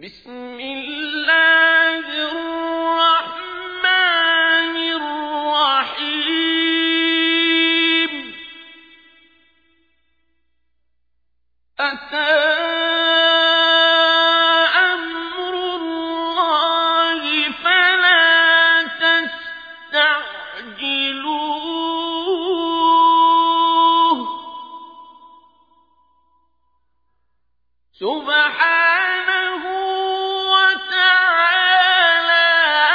بسم الله الرحمن الرحيم أتى أمر الله فلا تستعجلوه سبحانه وتعالى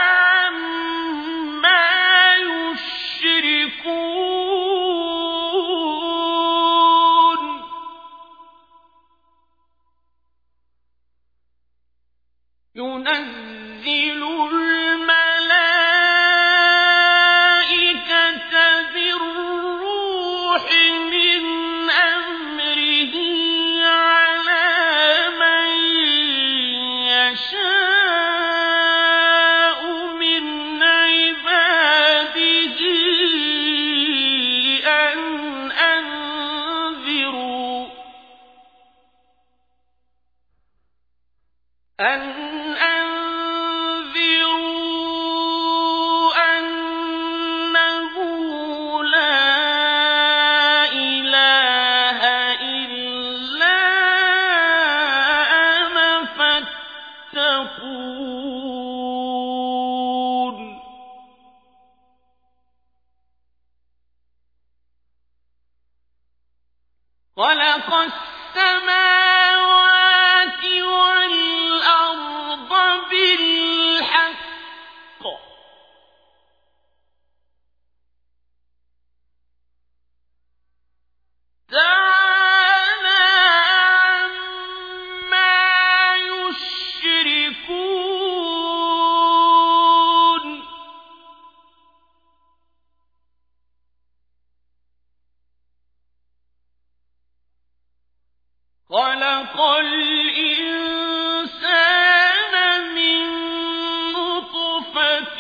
عما يشركون ينزل الملائكة بالروح من أمره على من يشاء من عباده أن أنذروا أنه لا إله إلا أنا فاتقون خلق السماوات والأرض بالحق تعالى عما يشركون خلق الإنسان من نطفة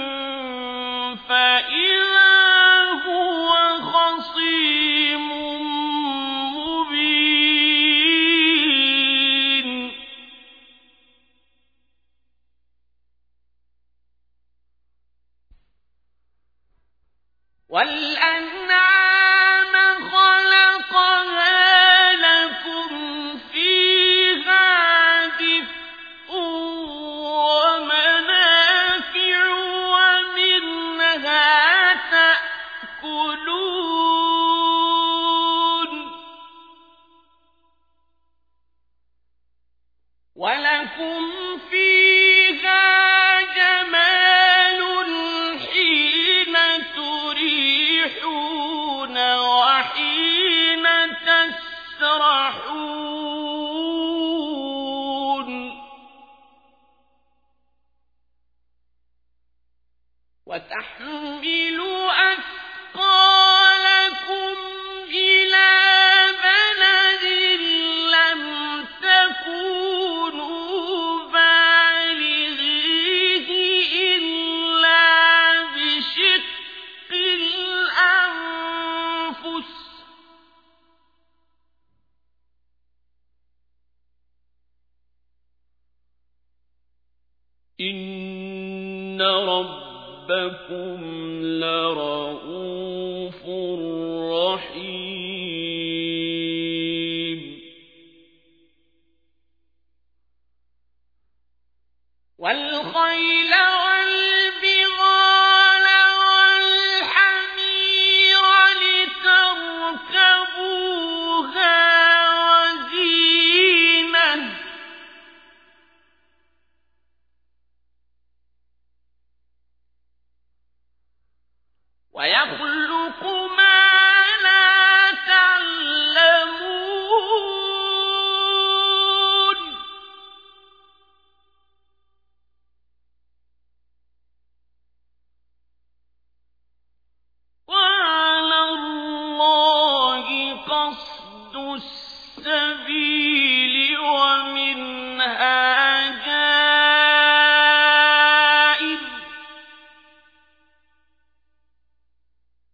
فإذا هو خصيم مبين والأنعام خلقها لكم فيها دفء ومنافع ومنها تأكلون ولكم فيها جمال حين تريحون وحين تسرحون وتحمل أثقالكم إلى بلد لم تكونوا بالغيه إلا بشق الأنفس إن ربكم لرؤوف رحيم والخيل والبغال والحمير لتركبوها وزينة ويخلق ما لا تعلمون وعلى الله قصد السبيل ومنها جائر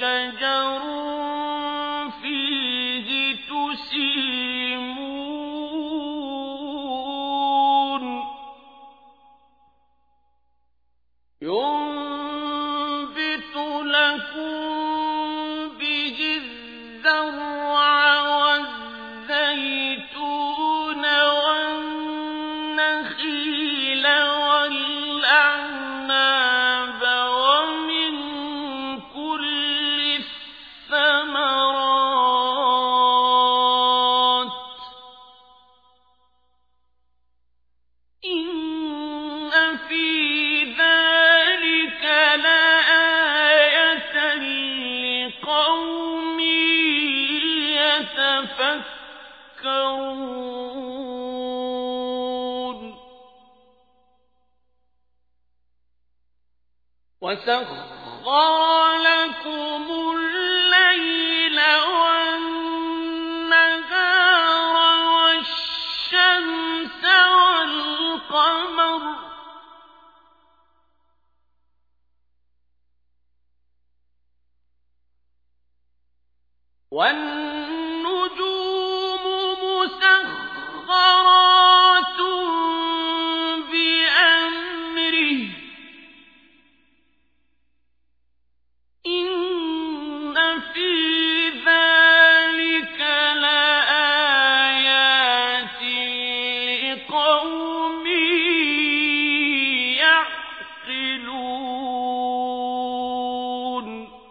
شجر فيه تسيمون ينبت لكم به الزرع والزيتون والنخيل والأعناب ومن كل الثمرات إن في ذلك لآية لقوم يتفكرون وسخر لكم الليل والنهار والشمس والقمر والنجوم مسخرات بأمره إن في ذلك لآيات لقوم يعقلون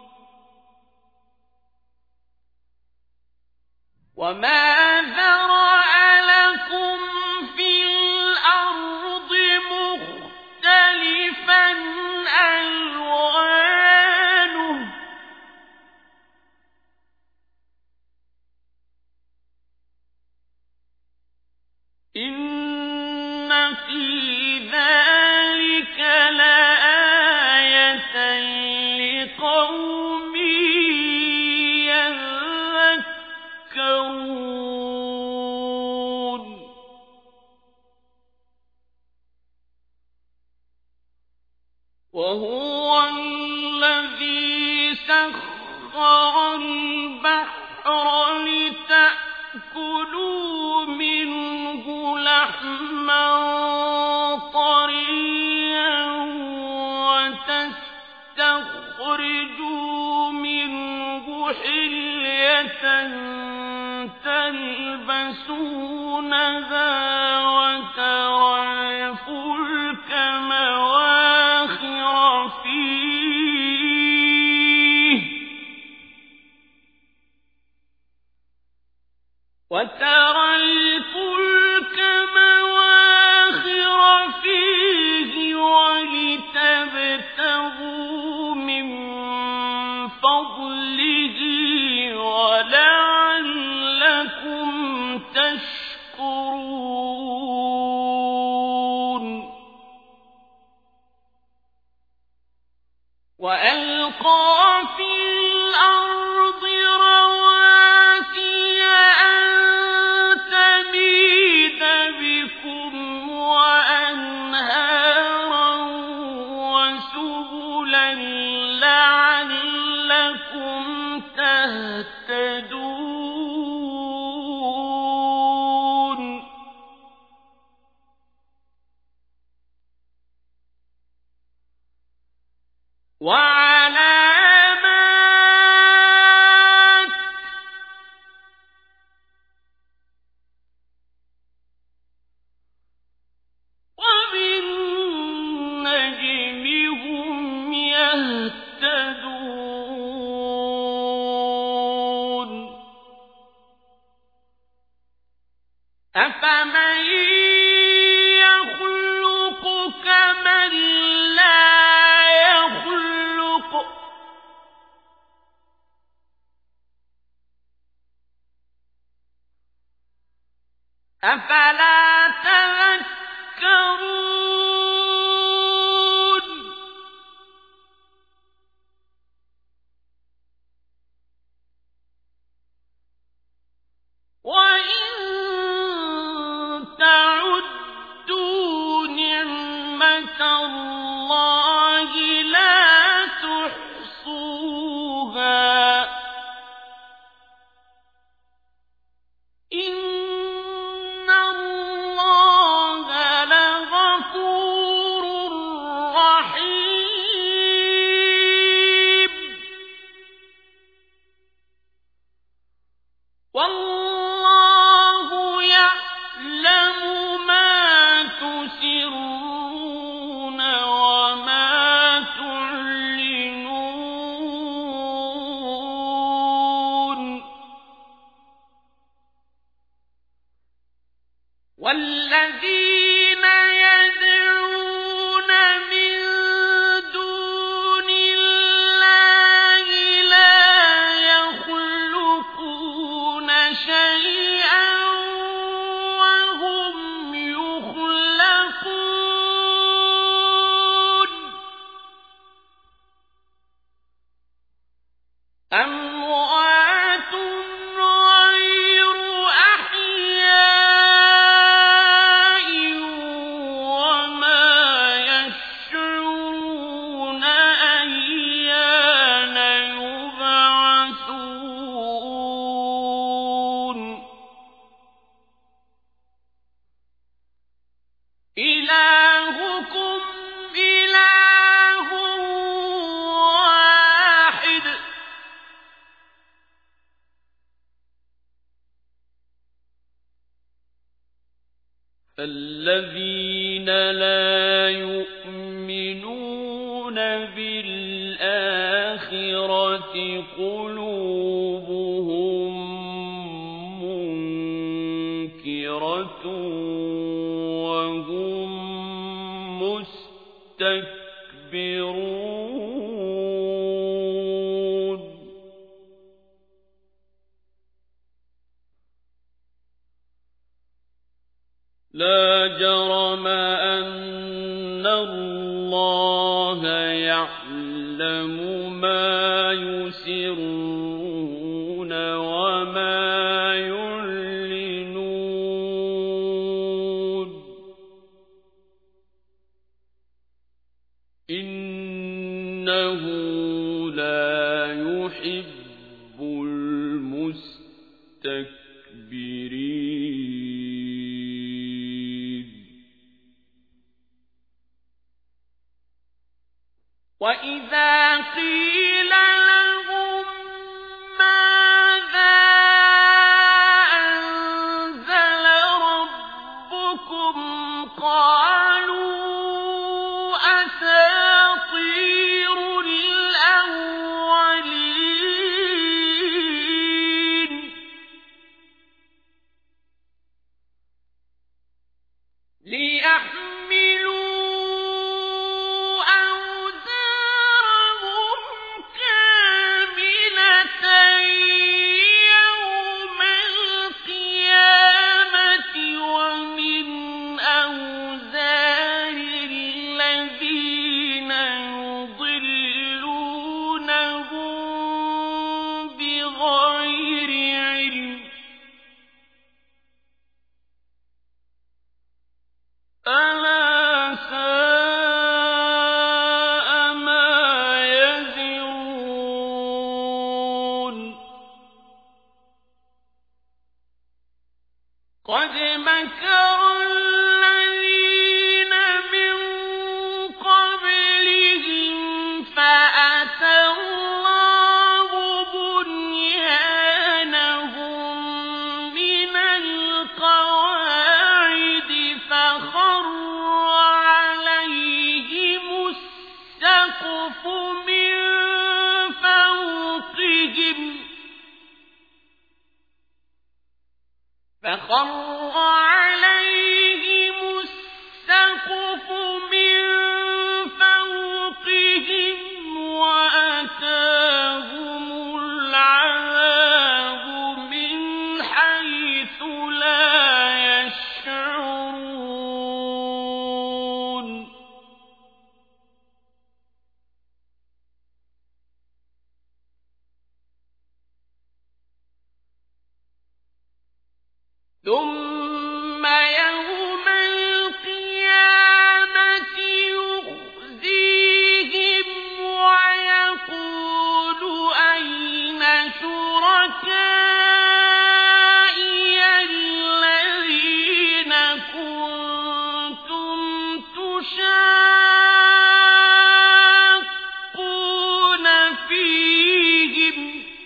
وما ذرأ لكم في الأرض مختلفا ألوانه إن في ذلك لآية لقوم يذكرون وهو الذي سخر البحر لتأكلوا منه لحما طريا وتستخرجوا منه حلية تلبسونها وترى الفلك مواخر فيه ولتبتغوا من فضله ولعلكم تشكرون وألقى في الأرض رواسي أن تميد بكم وأنهارا وسبلا لعلكم تهتدون وعلامات وبالنجم هم يهتدون أفمن يخلق كمن لا يخلق أفلا تذكرون وإن تعدوا نعمة الله لا تحصوها والذين يدعون من دون الله لا يخلقون شيئا وهم يخلقون أموات غير أحياء وما يشعرون أيان يبعثون إلهكم إله واحد فالذين لا يؤمنون بالآخرة قلوبهم منكرة وهم مستكبرون لا جرم أن الله يعلم ما يسرون وما يعلنون إنه لا يحب المستكبرين وإذا قيل لهم ماذا أنزل ربكم قالوا أساطير الأولين ليحملوا أوزارهم كاملة يوم القيامة ومن أوزار الذين يضلونهم بغير علم ألا ساء ما يزرون قد مكر الذين من قبلهم فأتى الله بنيانهم من القواعد فخر عليهم السقف من فوقهم وأتاهم العذاب من حيث لا يشعرون ثم يوم القيامة يخزيهم ويقول أين شركائي الذين كنتم تشاقون فيهم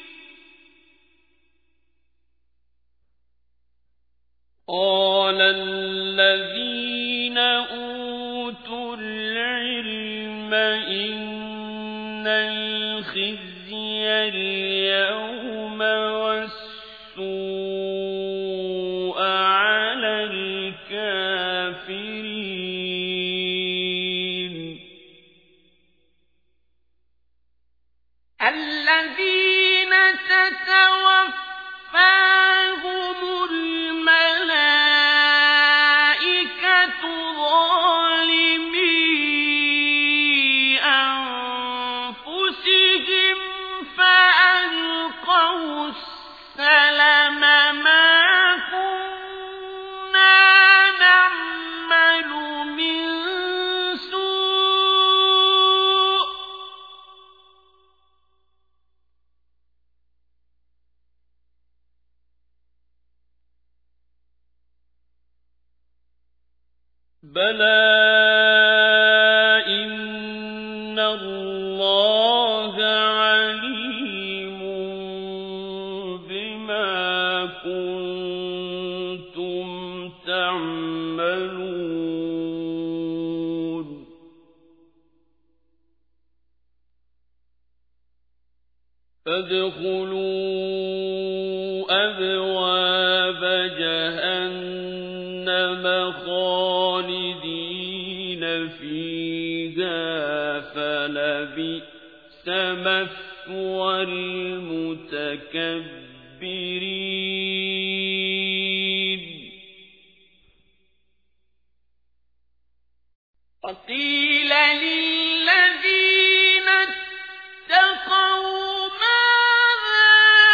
قال الذين أوتوا العلم إن الخزي اليوم والسوء على الكافرين سلم ما كنا نعمل من سوء بلى إن الله عليم بما كنتم تعملون فادخلوا أبواب جهنم خالدين فيها فلبئس مثوى المتكبرين وقيل للذين اتقوا ماذا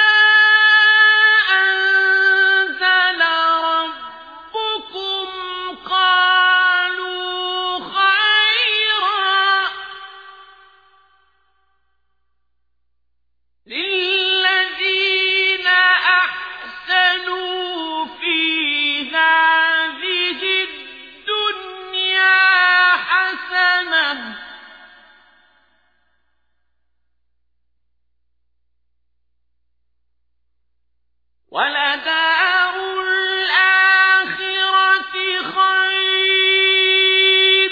أنزل ربكم قالوا خيرا للذين أحسنوا في هذه الدنيا حسنة ولدار الآخرة خير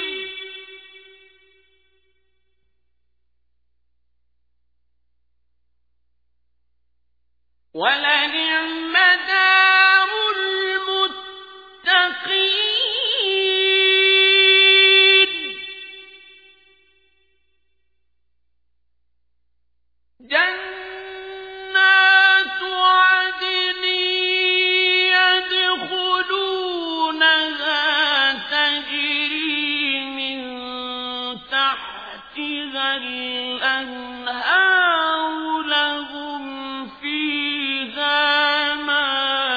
ولنعم دار المتقين جنات عدن يدخلونها تجري من تحتها الأنهار لهم فيها ما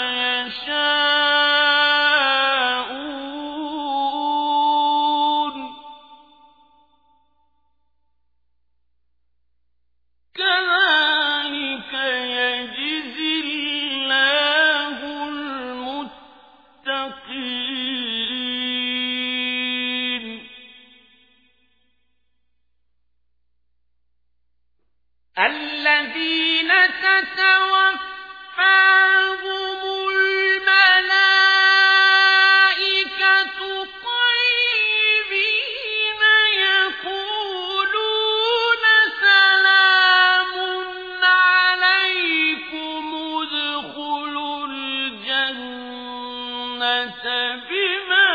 يشاءون كذلك يجزي الله المتقين الذين تتوفاهم الملائكة طيبين يقولون سلام عليكم ادخلوا الجنة بما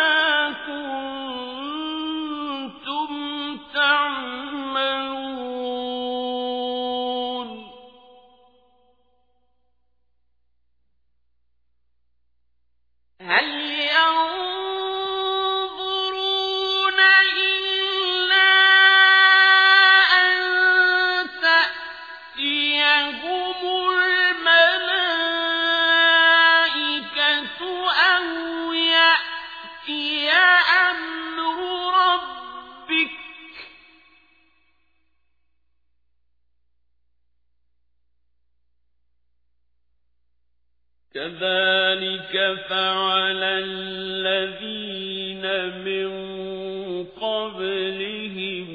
كنتم تعملون هل ينظرون إلا أن تأتيهم الملائكة أو يأتي أمر ربك كذلك فعل الذين من قبلهم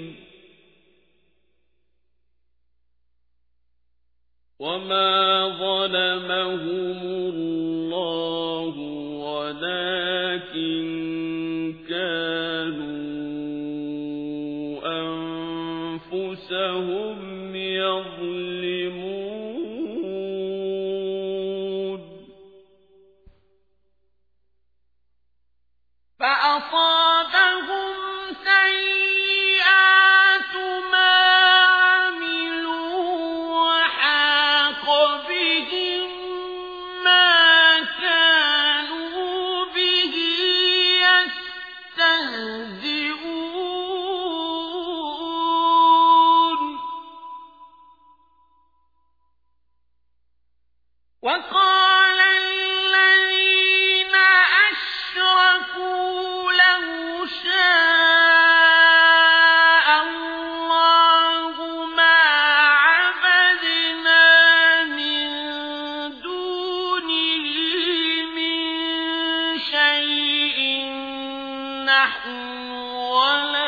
وما ظلمهم الله ولكن كانوا أنفسهم يظلمون فأصابهم سيئات ما عملوا وحاق بهم وقال الذين أشركوا لو شاء الله ما عبدنا من دونه من شيء نحن ولا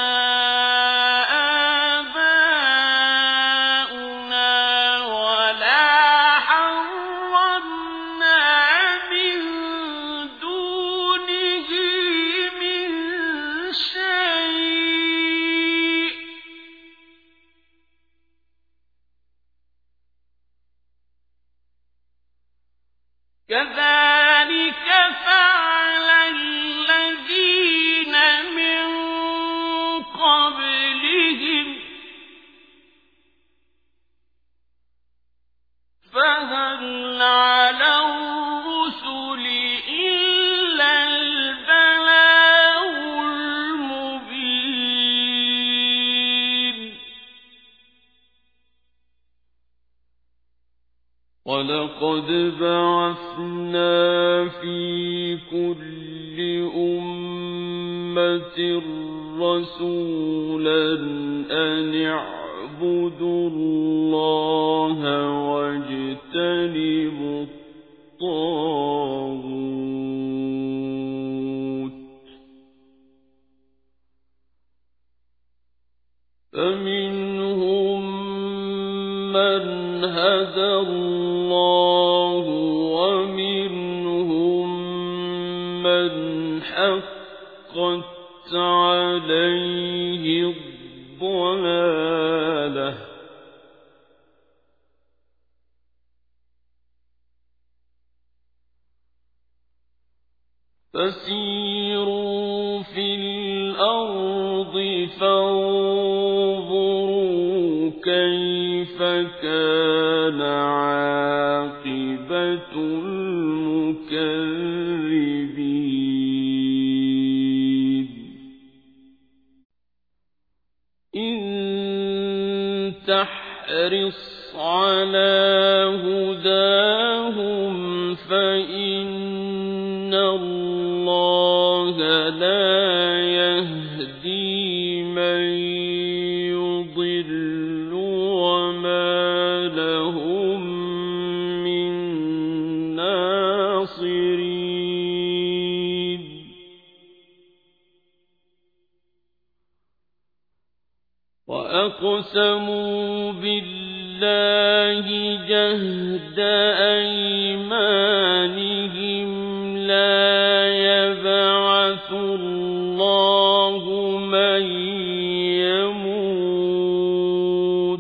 كذلك فعل الذين من قبلهم فهل على الرسل إلا البلاغ المبين ولقد بعثنا في كل أمة رسولا أن اعبدوا الله واجتنبوا الطاغوت فمنهم من هدى الله ومنهم من حقت عليه الضلالة فسيروا في الأرض فانظروا كيف كان عاقبة المكذبين إن تحرص على هداهم فإن الله لا يهدي من يضل وما لهم من ناصرين وأقسموا بالله جهد أيمانهم لا يبعث الله من يموت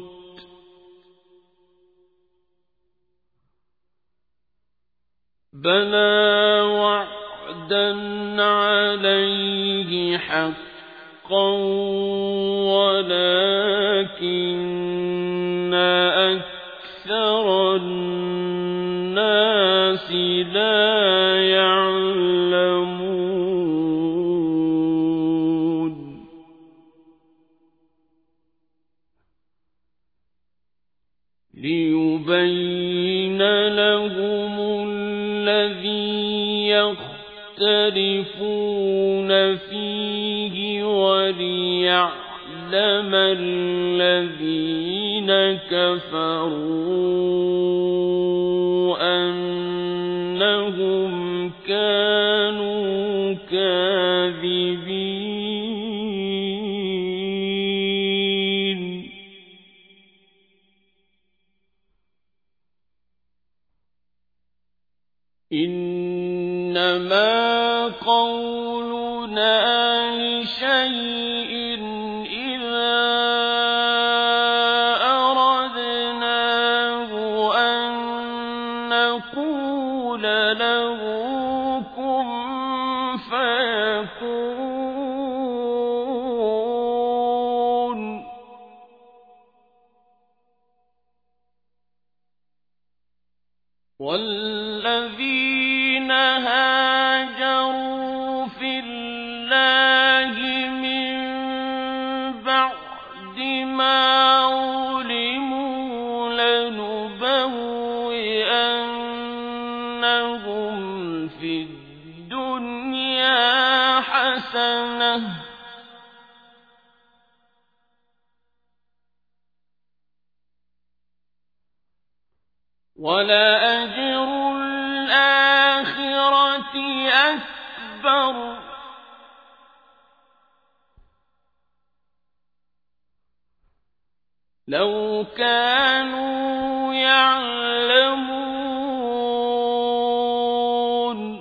بلى وعدا عليه حقا ولكن أكثر الناس لا يعلمون ليبين لهم الذي يختلفون فيه وليعلم الذين كفروا أنهم كانوا كاذبين إنما قولنا لشيء إذا أردناه أن نقول له كن فيكون والذين هاجروا في الله من بعد ما ظلموا لنبوئنهم وَلَأَجْرُ الْآخِرَةِ أَكْبَرُ لَوْ كَانُوا يَعْلَمُونَ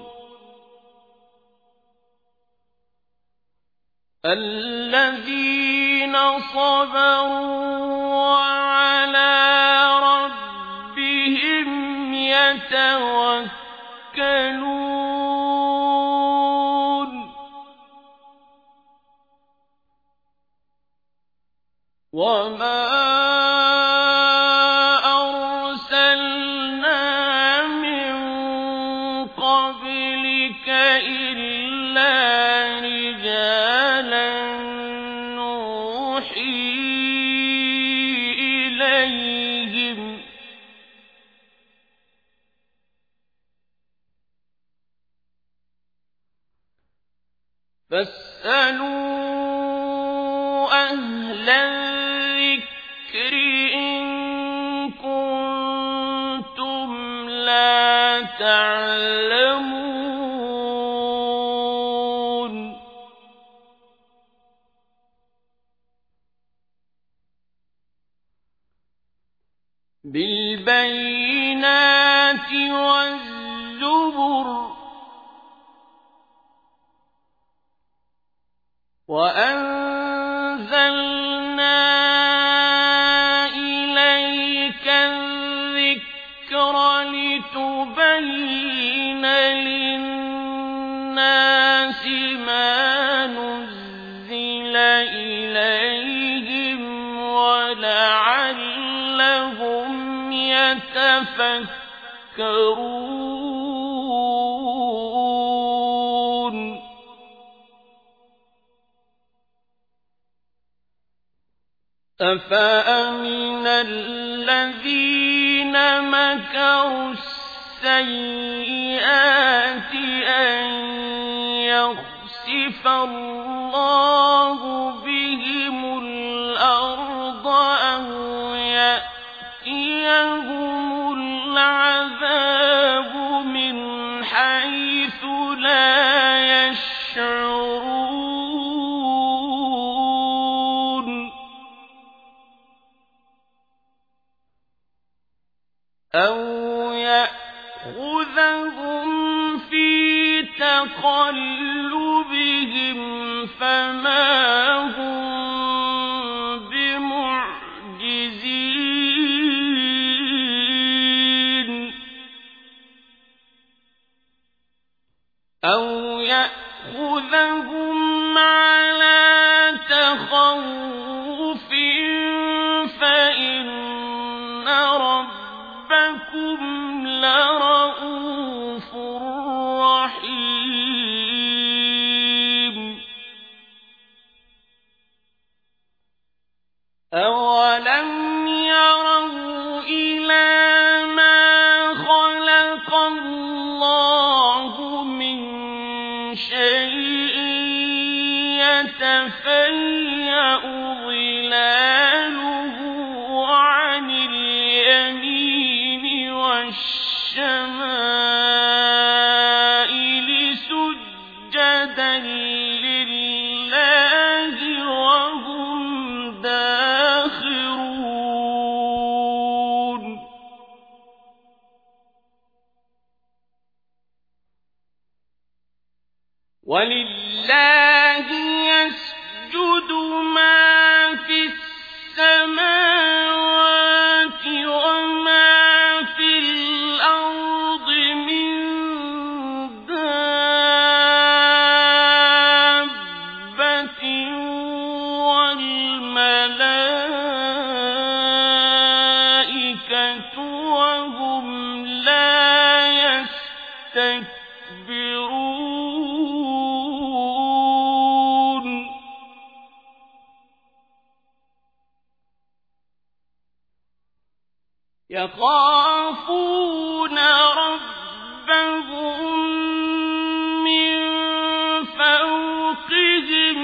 الَّذِينَ صَبَرُوا وَعَلَىٰ رَبِّهِمْ يَتَوَكَّلُونَ وَمَا أَرْسَلْنَا مِن قَبْلِكَ إِلَّا رِجَالًا نُّوحِي إِلَيْهِمْ ۚ فَاسْأَلُوا أَهْلَ الذِّكْرِ إِن كُنتُمْ لَا تَعْلَمُونَ بِالْبَيِّنَاتِ وَالزُّبُرِ وَأَنزَلْنَا إِلَيْكَ الذِّكْرَ لِتُبَيِّنَ لِلنَّاسِ مَا نُزِّلَ إِلَيْهِمْ وَلَعَلَّهُمْ يَتَفَكَّرُونَ أَفَأَمِنَ الَّذِينَ مَكَرُوا السَّيِّئَاتِ أَن يَخْسِفَ اللَّهُ بِهِمُ الْأَرْضَ أَوْ يَأْتِيَهُمُ الْعَذَابُ مِنْ حَيْثُ لَا يَشْعُرُونَ أَوْ يَأْخُذَهُمْ فِي تَقَلُّبِهِمْ فَمَا هُم بِمُعْجِزِينَ أَوْ يَأْخُذَهُمْ عَلَىٰ تَخَوُّفٍ فَإِنَّ رَبَّكُمْ لَرَءُوفٌ رَّحِيمٌ أَوَلَمْ يَرَوْا إِلَىٰ مَا خَلَقَ اللَّهُ مِن شَيْءٍ يَتَفَيَّأُ ظِلَالُهُ عَنِ الْيَمِينِ وَالشَّمَائِلِ سُجَّدًا لِّلَّهِ وَهُمْ دَاخِرُونَ وَلِلَّهِ يَسْجُدُ مَا فِي السَّمَاوَاتِ وَمَا فِي الْأَرْضِ مِن دَابَّةٍ وَالْمَلَائِكَةُ وَهُمْ لَا يَسْتَكْبِرُونَ يَخَافُونَ رَبَّهُم مِّن فَوْقِهِمْ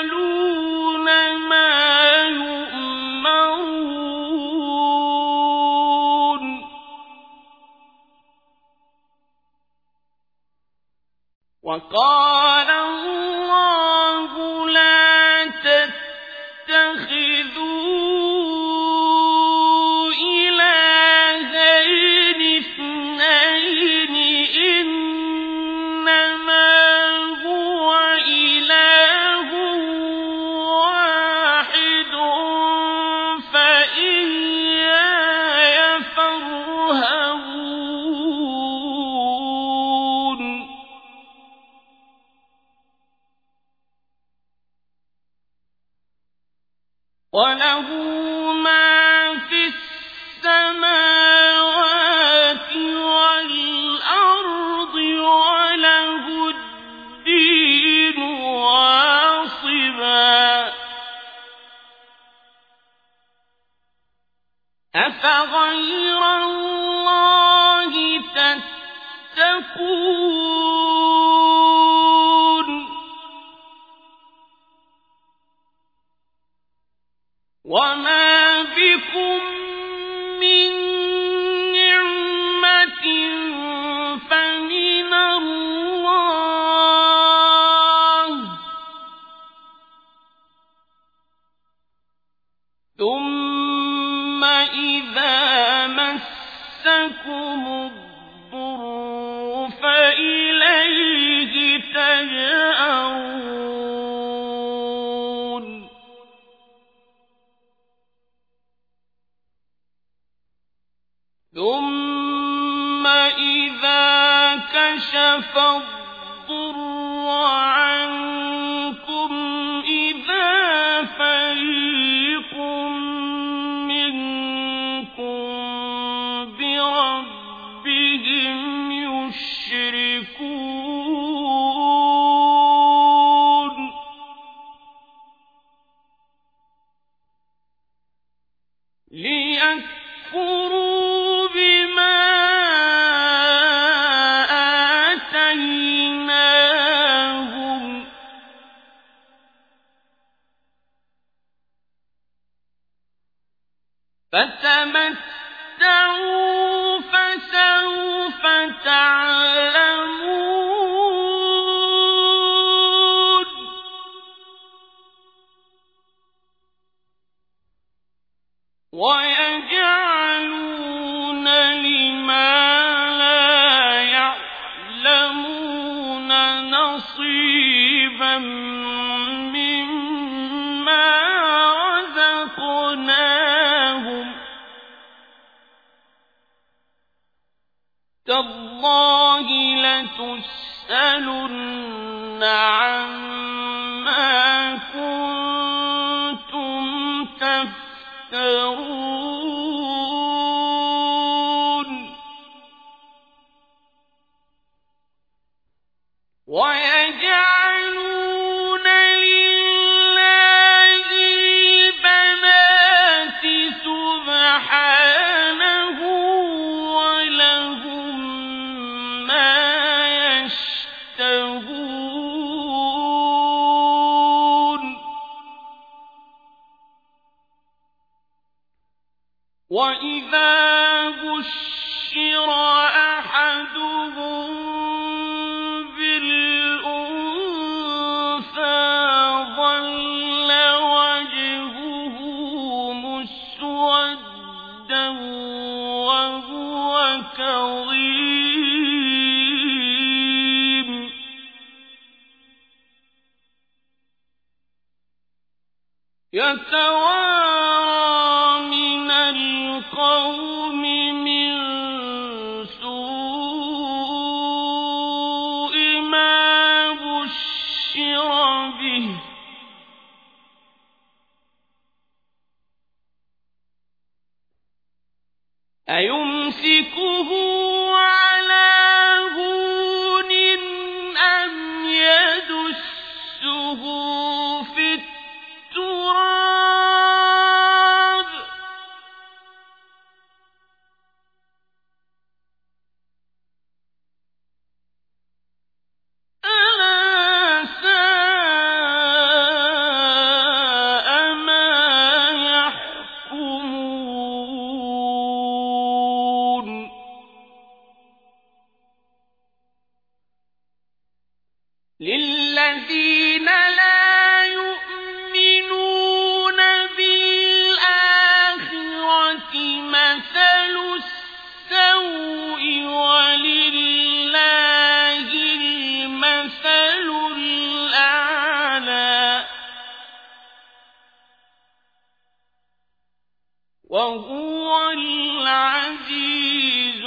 وَيَفْعَلُونَ مَا يُؤْمَرُونَ وقال الله لا تتخذوا إلهين اثنين إنما هو إله واحد فإياي فارهبون وله ما في السماوات والأرض وله الدين واصبا أفغير الله تتقون وما بكم من نعمة فمن الله ثم إذا مسكم الضر فإليه تجأرون ثم إذا كشف الضر عنكم إذا فريق منكم بربهم يشركون ليكفروا بما آتيناهم فتمتعوا فسوف تعلمون ويجعلون لما لا يعلمون نصيبا مما رزقناهم تالله لتسألن عما كنتم تفترون ويجعلون لله البنات سبحانه ولهم ما يشتهون وإذا بشر أحدهم بالأنثى ظل وجهه مسودا وهو كظيم يتوارى من القوم من سوء ما بشر به أيمسكه على هون أم يدسه في التراب ألا ساء ما يحكمون وهو العزيز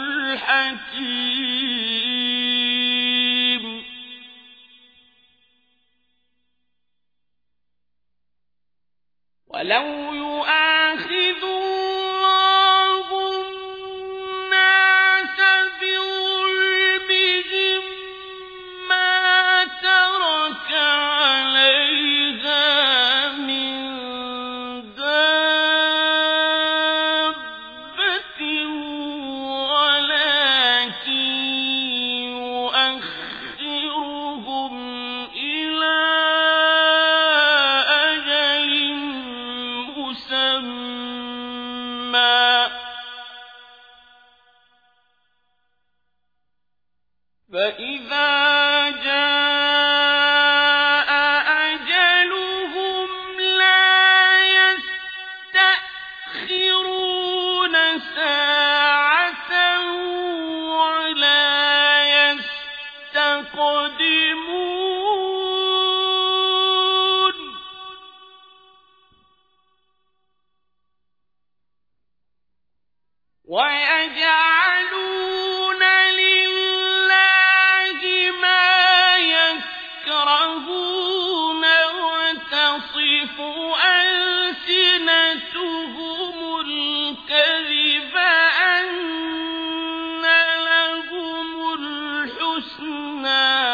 الحكيم. ولو يؤاخذ الله الناس بظلمهم ما ترك عليها من دابة ولكن يؤخرهم إلى أجل مسمى فإذا جاء أجلهم لا يستأخرون ساعة ولا يستقدمون. ويجعلون لله ما يكرهون وتصف ألسنتهم الكذب أن لهم الحسنى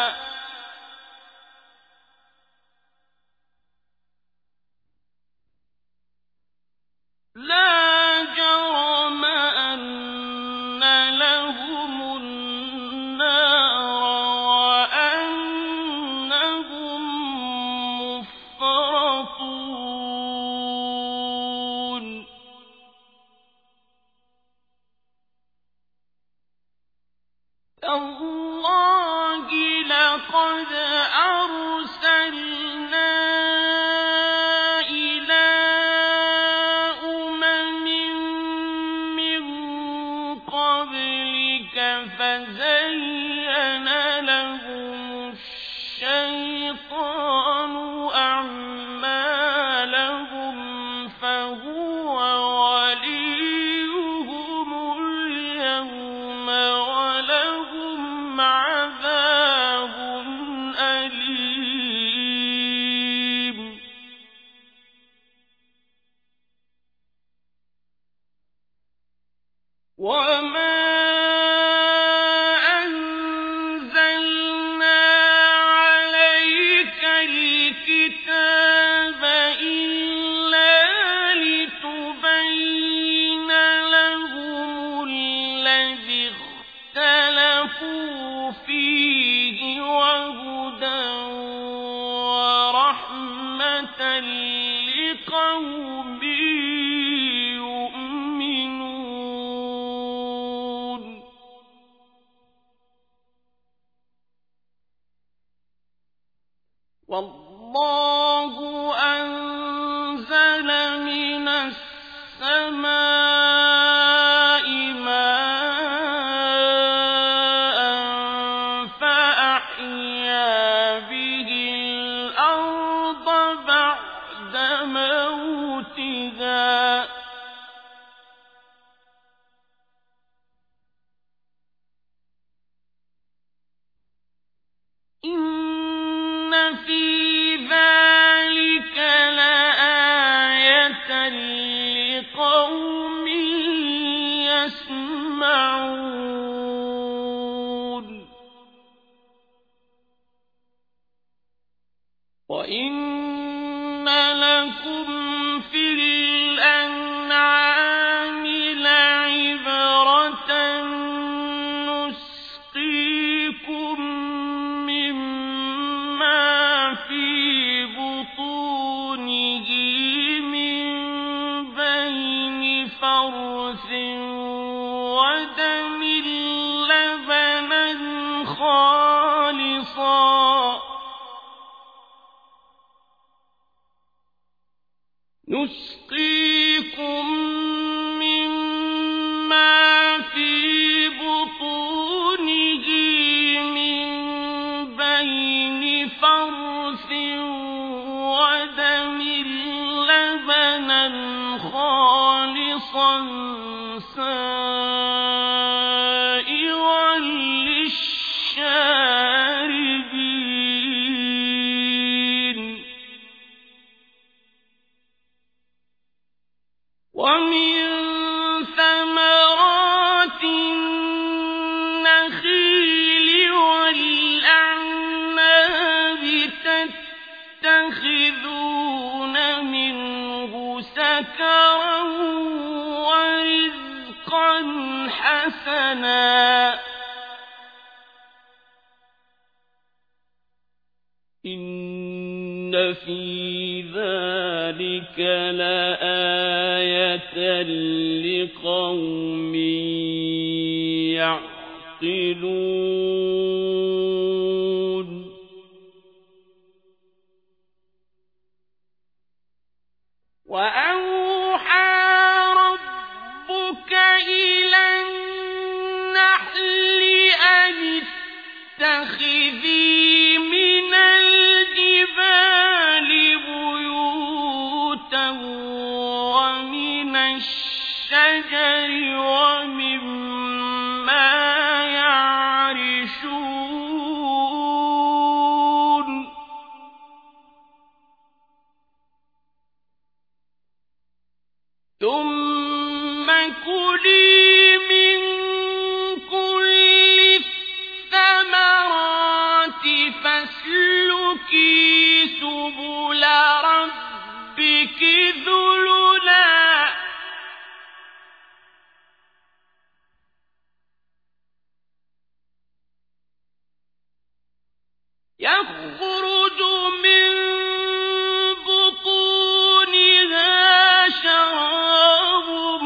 لا جرم أن لهم النار وأنهم مفرطون. تالله لقد أرسلنا إلى أمم من قبلك فزين لهم الشيطان أعمالهم فهو وليهم اليوم ولهم عذاب أليم. وما أنزلنا عليك الكتاب إلا لتبين لهم الذي اختلفوا فيه وهدى ورحمة لقوم يؤمنون. والله أنزل من السماء ماء فأحيا به الأرض بعد موتها إن في ذلك لآية لقوم يسمعون. وإن لكم في الأنعام لعبرة نسقيكم مما في بطونه من بين فرث ودم لبنا خالصا نسقيكم مما في بطونه من بين فرث ودم لبنا خالصا سائغا للشاربين ومن ثمرات النخيل والأعناب تتخذون منه سكرا ورزقا حسنا إن في ذلك لآية لقوم يعقلون وأوحى ربك إلى النحل أن اتخذي من الجبال بيوتا ومن الشجر ومما يعرشون ثم كلي من كل الثمرات فاسلكي سبل ربك ذللا يخرج من بطونها شراب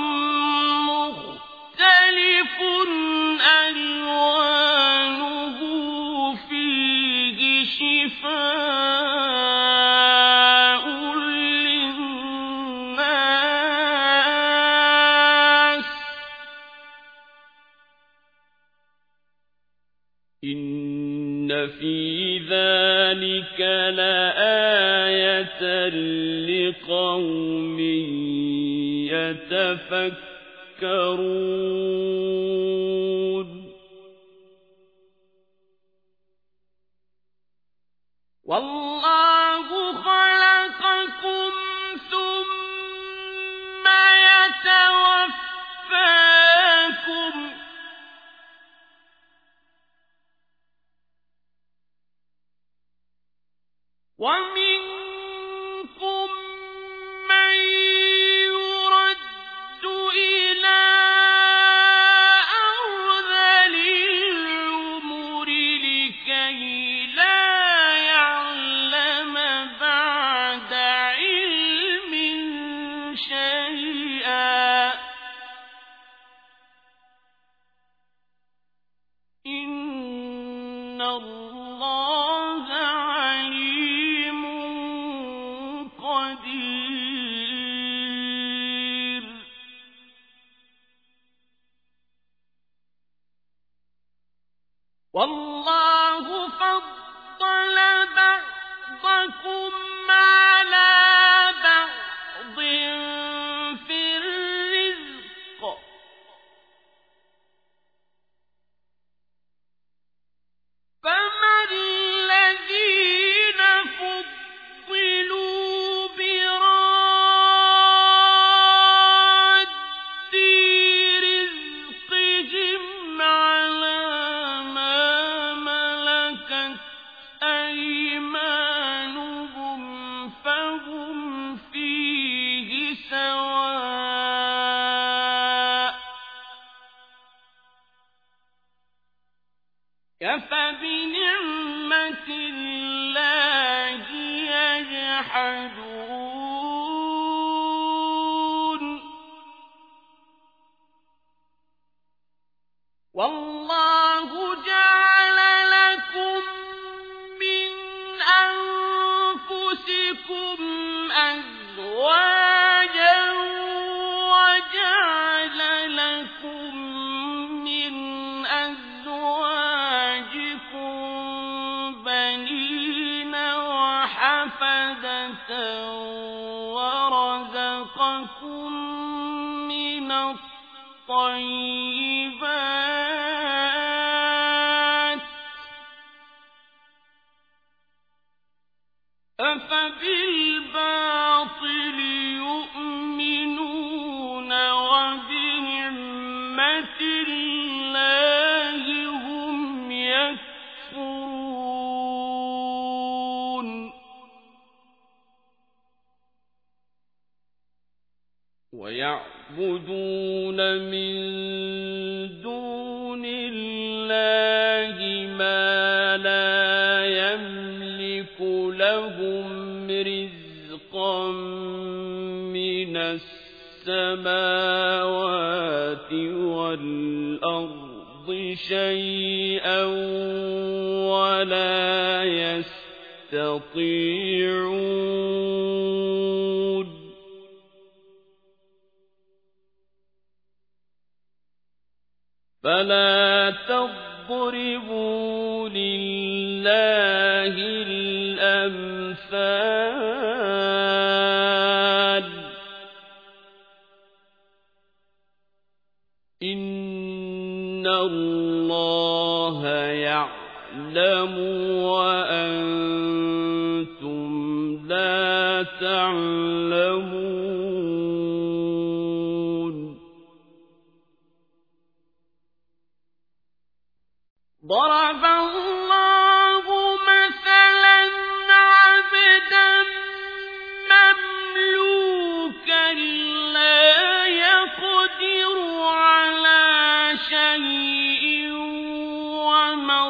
مختلف ألوانه فيه شفاء للناس إن في ذلك لآية لقوم يتفكرون والله خلقكم ثم يتوفاكم ومنكم من يرد إلى أرذل العمر لكي لا يعلم بعد علم شيئا إن الله عليم قدير والله فضل بعضكم على بعض في الرزق فما الذين فضلوا براد رزقهم على ما ملكت أيمانهم فهم فيه سواء أفبنعمة الله يجحدون والله جعل لكم من أنفسكم أزواجا وجعل لكم من أزواجكم بنين وحفدة ورزقكم من من الطيبات أفبالباطل يؤمنون وبنعمة الله هم يكفرون ويعبدون من دون الله ما لا يملك لهم رزقا من السماوات والأرض شيئا ولا يستطيعون فلا تضربوا لله الأمثال إن الله يعلم وأنتم لا تعلمون ضرب الله مثلا عبدا مملوكا لا يقدر على شيء ومن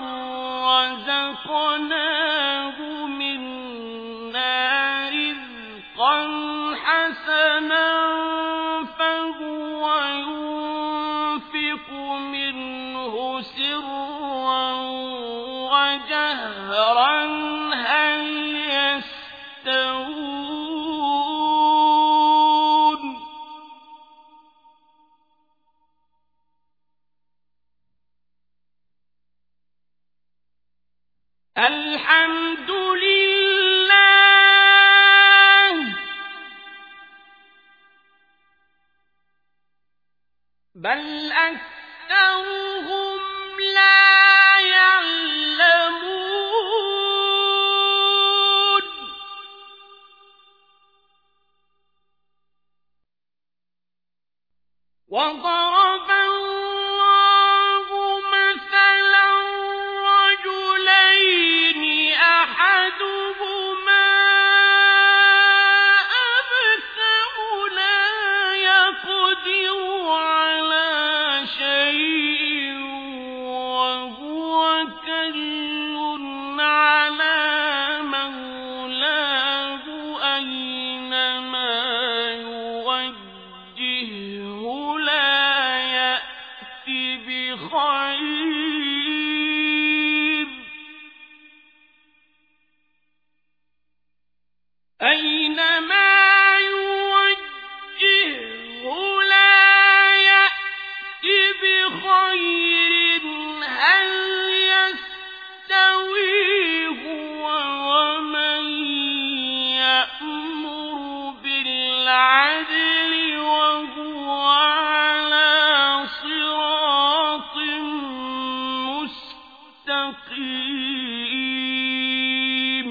رزقناه منا رزقا حسنا فهو ينفق منه سرا وجهرا هل يستوون الحمد لله بل أكثرهم لا يعلمون وضرب الله مثلا رجلين أحدهما أبكم لا يقدر على شيء وهو كل على مولاه أينما يوجهه لا يأتي بخير أينما يوجهه لا يأتي بخير هل يستوي هو ومن يأمر بالعدل وهو على صراط مستقيم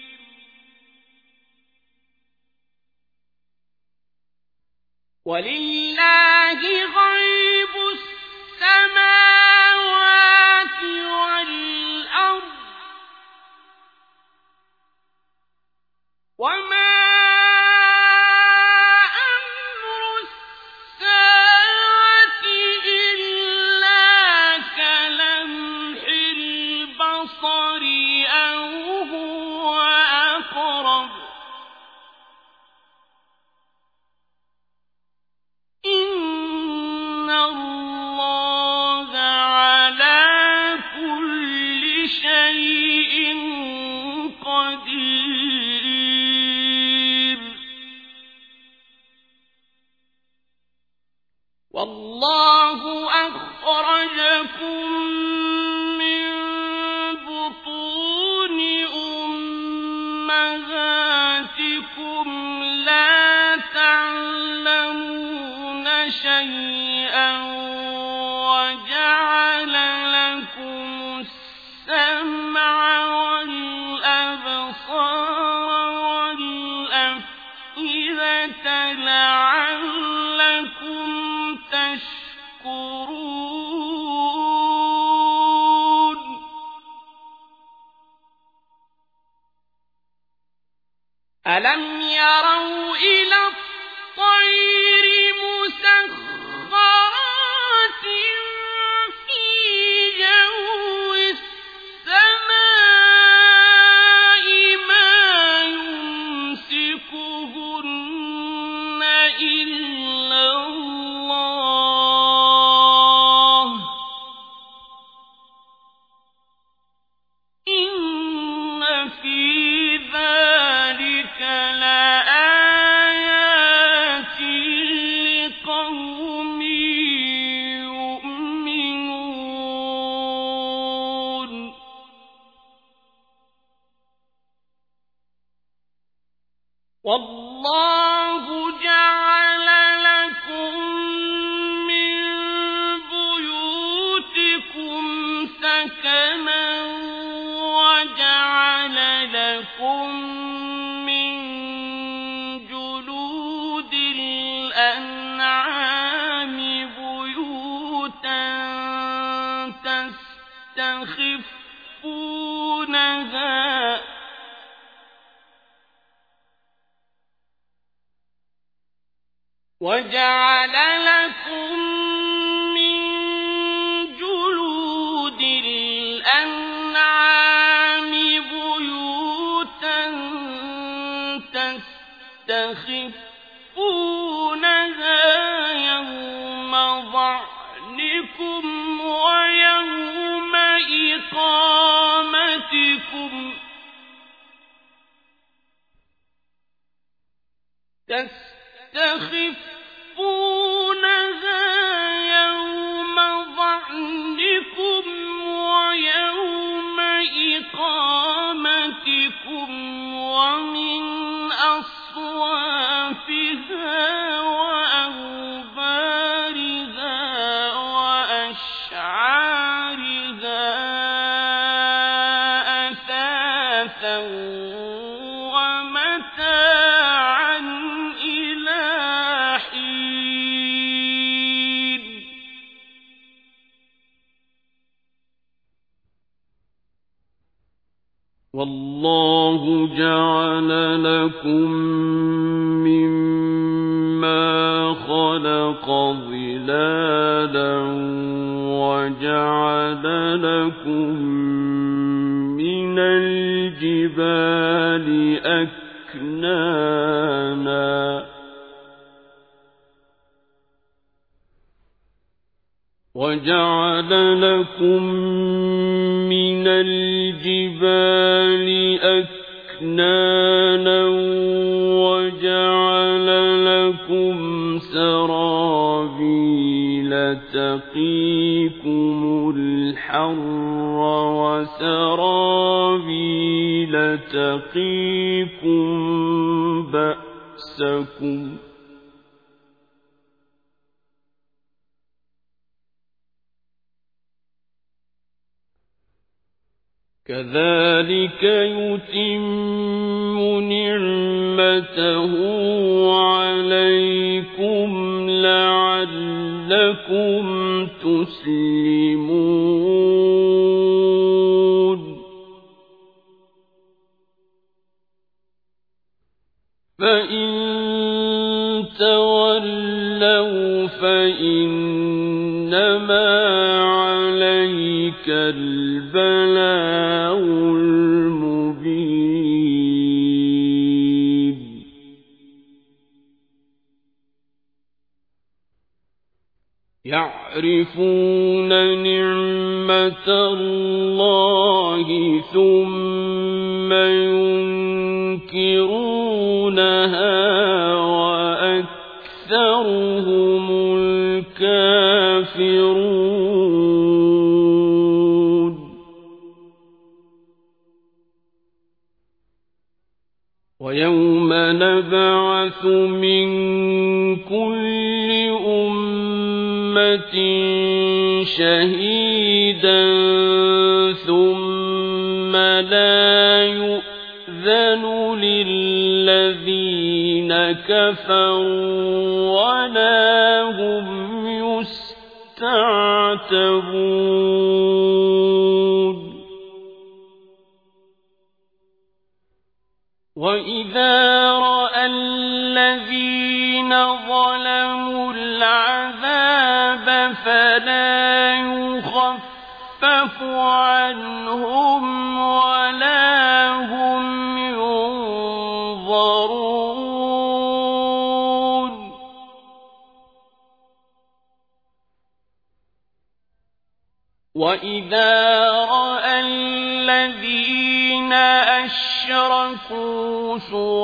ولله غيب السماوات والأرض وما أمر الساعة إلا كلمح البصر أو هو أقرب إن الله على كل شيء قدير والله أخرجكم من بطون أمهاتكم لا تعلمون شيئا وجعل لكم السمع والأبصار والأفئدة لعلكم تشكرون. ألم يروا إلى الطير مسخرات في جو السماء ما يمسكهن إلا الله إن في ذلك لآيات لقوم يؤمنون. والله جعل لكم من بيوتكم سكنا وجعل لكم من جلود الأنعام بيوتا تستخفونها وجعل لكم من جلود الأنعام بيوتا تستخفونها يوم ظعنكم ويوم إقامتكم تستخفونها يوم ظعنكم ويوم إقامتكم ومن أصوافها وأوبارها وأشعارها أثاثا ومتاعا إلى حين. والله جعل لكم مما خلق ظلالا وجعل لكم من الجبال أكنانا وجعل لكم من الجبال أكنانا وجعل لكم سرابيل تقيكم الحر وسرابيل تقيكم بأسكم كذلك يتم نعمته عليكم لعلكم تسلمون. فإن تولوا فإنما عليك البلاغ المبين. يعرفون نعمة الله ثم ينكرونها وأكثرهم الكافرون. ويوم نبعث من كل أمة أمة شهيدا ثم لا يؤذن للذين كفروا ولا هم يستعتبون وإذا رأى الذين ظلموا العذاب فلا يخفف عنهم ولا هم ينظرون وإذا رأى الذين أشركوا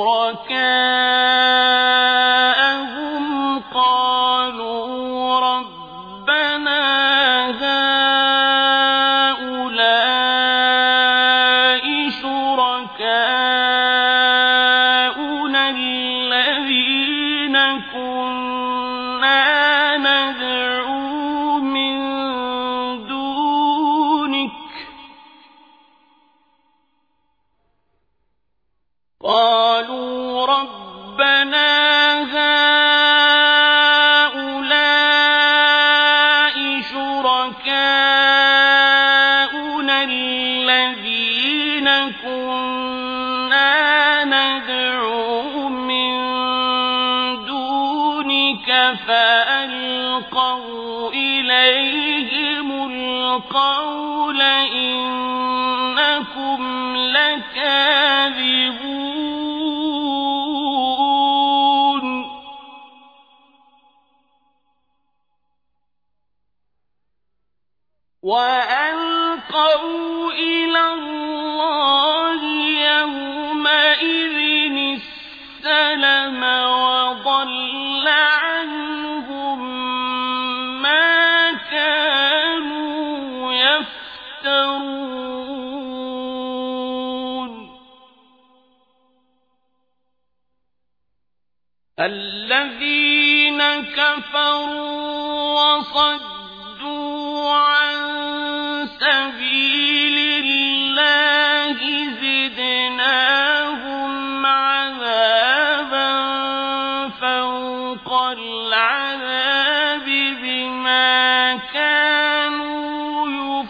شركاءهم قالوا ربنا هؤلاء شركاؤنا الذين كنا ندعو من دونك قالوا ربنا هؤلاء شركاؤنا الذين كنا ندعو من دونك فألقوا إليهم القول إنكم لكاذبون وألقوا إلى الله يومئذ السلم وضل عنهم ما كانوا يفترون الذين كفروا وصدوا عن سبيل الله زدناهم عذابا فوق العذاب بما كانوا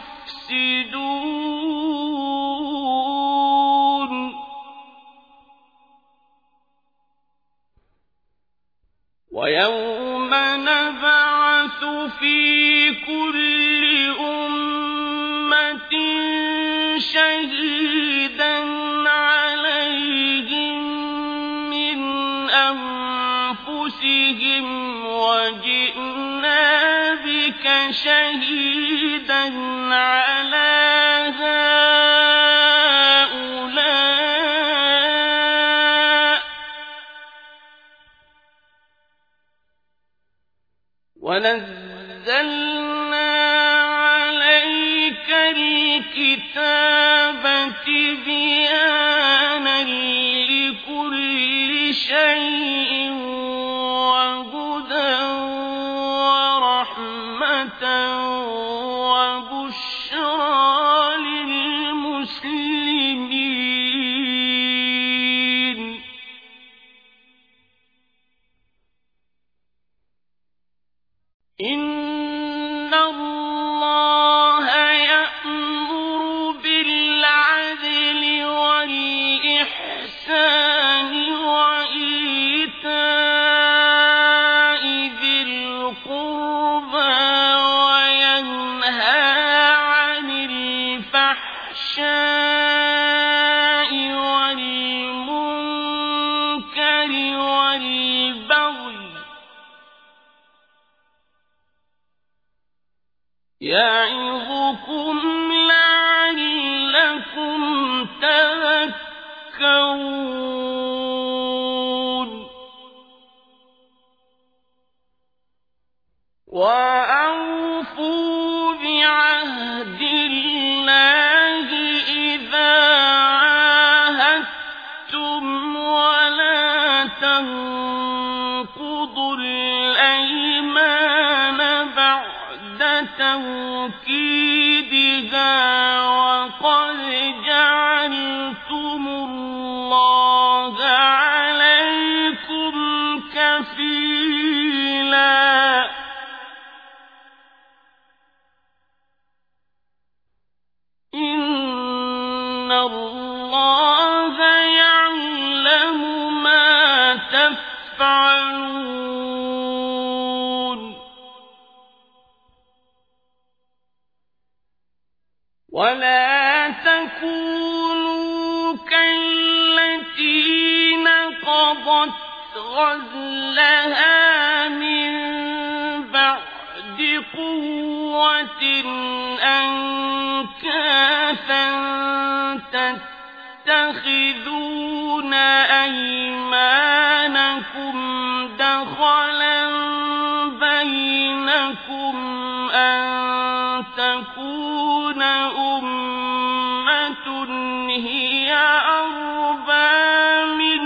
يفسدون ويوم نبعث في كل أمة شهيدا عليهم من أنفسهم وجئنا بك شهيدا على هؤلاء ونزلنا عليك الكتاب تبيانا لكل شيء وهدى ورحمة وبشرى للمسلمين إن الله يأمر بالعدل والإحسان وإيتاء ذي القربى وينهى عن الفحشاء والمنكر والبغي يعظكم لعلكم تذكرون وأوفوا بعهد الله إذا عاهدتم ولا تنقضوا الأيمان بعد توكيدها وقد جعلتم الله عليكم كفيلا إن الله يعلم ما تفعلون ولا تكونوا كالتي نقضت غزلها من بعد قوة أنكاثا تتخذون أيمانكم دخلا بينكم أن تكون أمة هي أربى من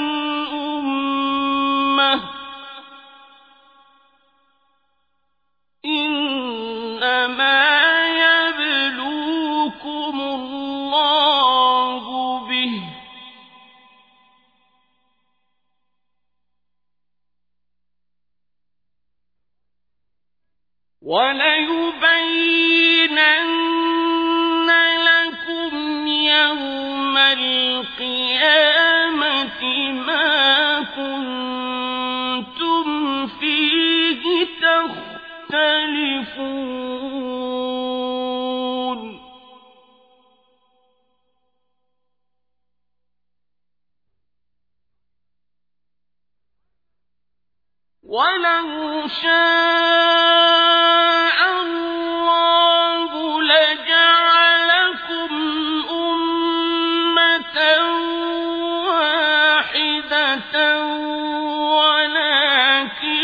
أمة إنما يبلوكم الله به وليبينن لكم يوم القيامة ما كنتم فيه تختلفون ولو شاء الله لجعلكم أمة واحدة ولكن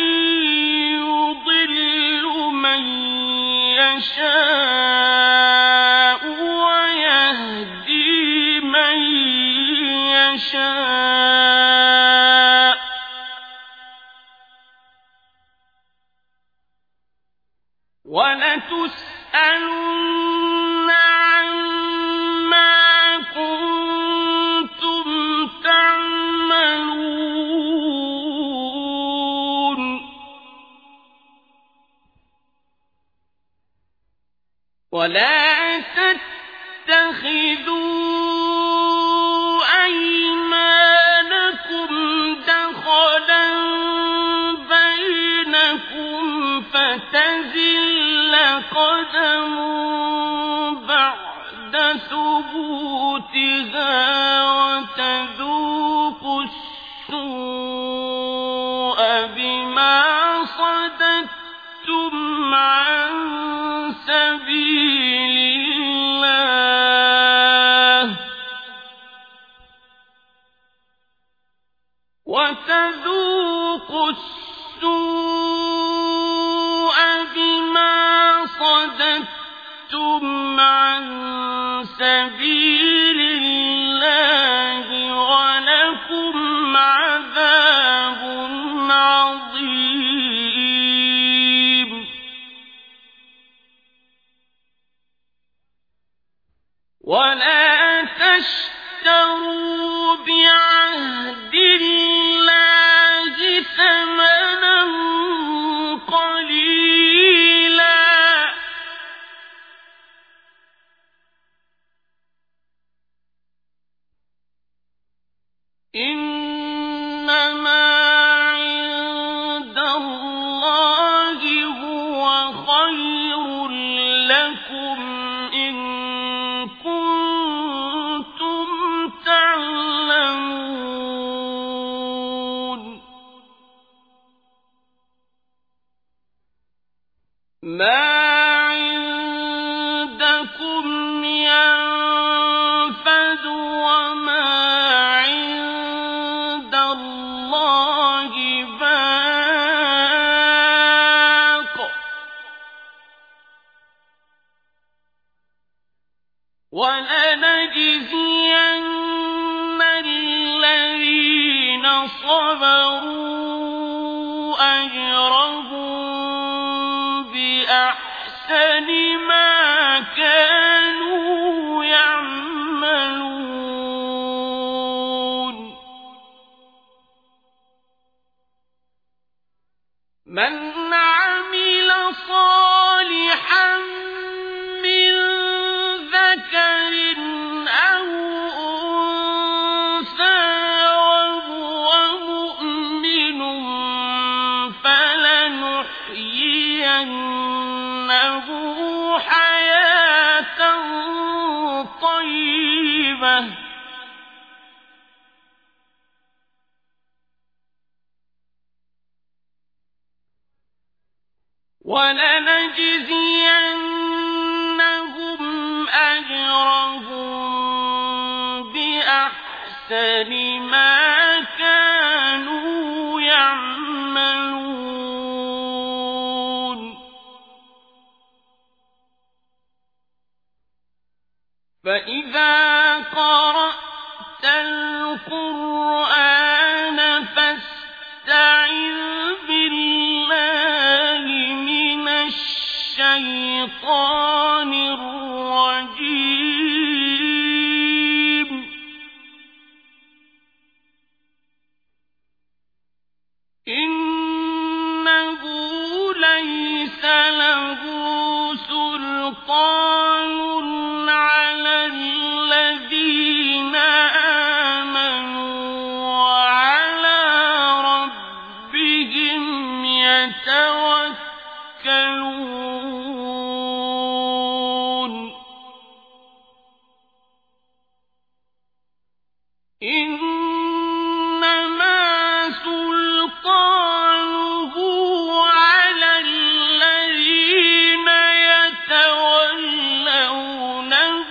يضل من يشاء ويهدي من يشاء ولتسألن عما كنتم تعملون ولا تتخذوا أيمانكم دخلا بينكم فتزل قدم بعد ثبوتها وتذوقوا السوء بما صددتم عن سبيل الله وتذوقوا السوء بما صددتم عن سبيل الله ولكم عذاب عظيم ولا تشتروا بعهد الله ثمنا قليلا إنما عند الله هو خير لكم إن كنتم تعلمون ما عندكم ينفد وما عند الله باق ولنجزين الذين صبروا أجرهم بأحسن بِأَحْسَنِ مَا كَانُوا يَعْمَلُونَ مَنْ عَمِلَ صَالِحًا مِّن ذَكَرٍ أَوْ أُنثَىٰ وَهُوَ مُؤْمِنٌ فَلَنُحْيِيَنَّهُ حَيَاةً طَيِّبَةً وَلَنَجْزِيَنَّهُمْ أَجْرَهُم بِأَحْسَنِ مَا كَانُوا يَعْمَلُونَ فَإِذَا قَرَأْتَ الْقُرْآنَ فَاسْتَعِذْ بِاللَّهِ مِنَ الشَّيْطَانِ الرَّجِيمِ إِنَّهُ لَيْسَ لَهُ سُلْطَانٌ عَلَى الَّذِينَ آمَنُوا وَعَلَى رَبِّهِمْ يَتَوَكَّلُونَ إِنَّمَا سُلْطَانُهُ عَلَى الَّذِينَ يَتَوَلَّوْنَهُ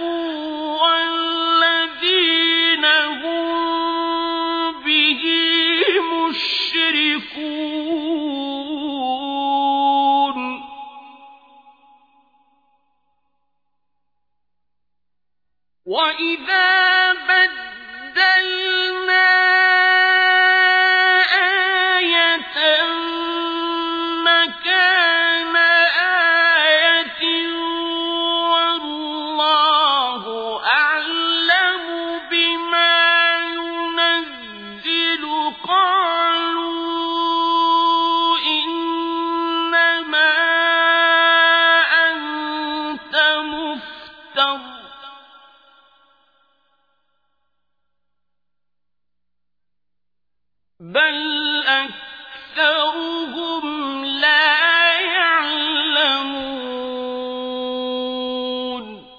وَالَّذِينَ هُم بِهِ مُشْرِكُونَ وَإِذَا بَدَّلْنَا آيَةً مَّكَانَ آيَةٍ وَاللَّهُ أَعْلَمُ بِمَا يُنَزِّلُ قَالُوا إِنَّمَا أَنتَ مُفْتَرٍ بَلْ أَكْثَرُهُمْ لَا يَعْلَمُونَ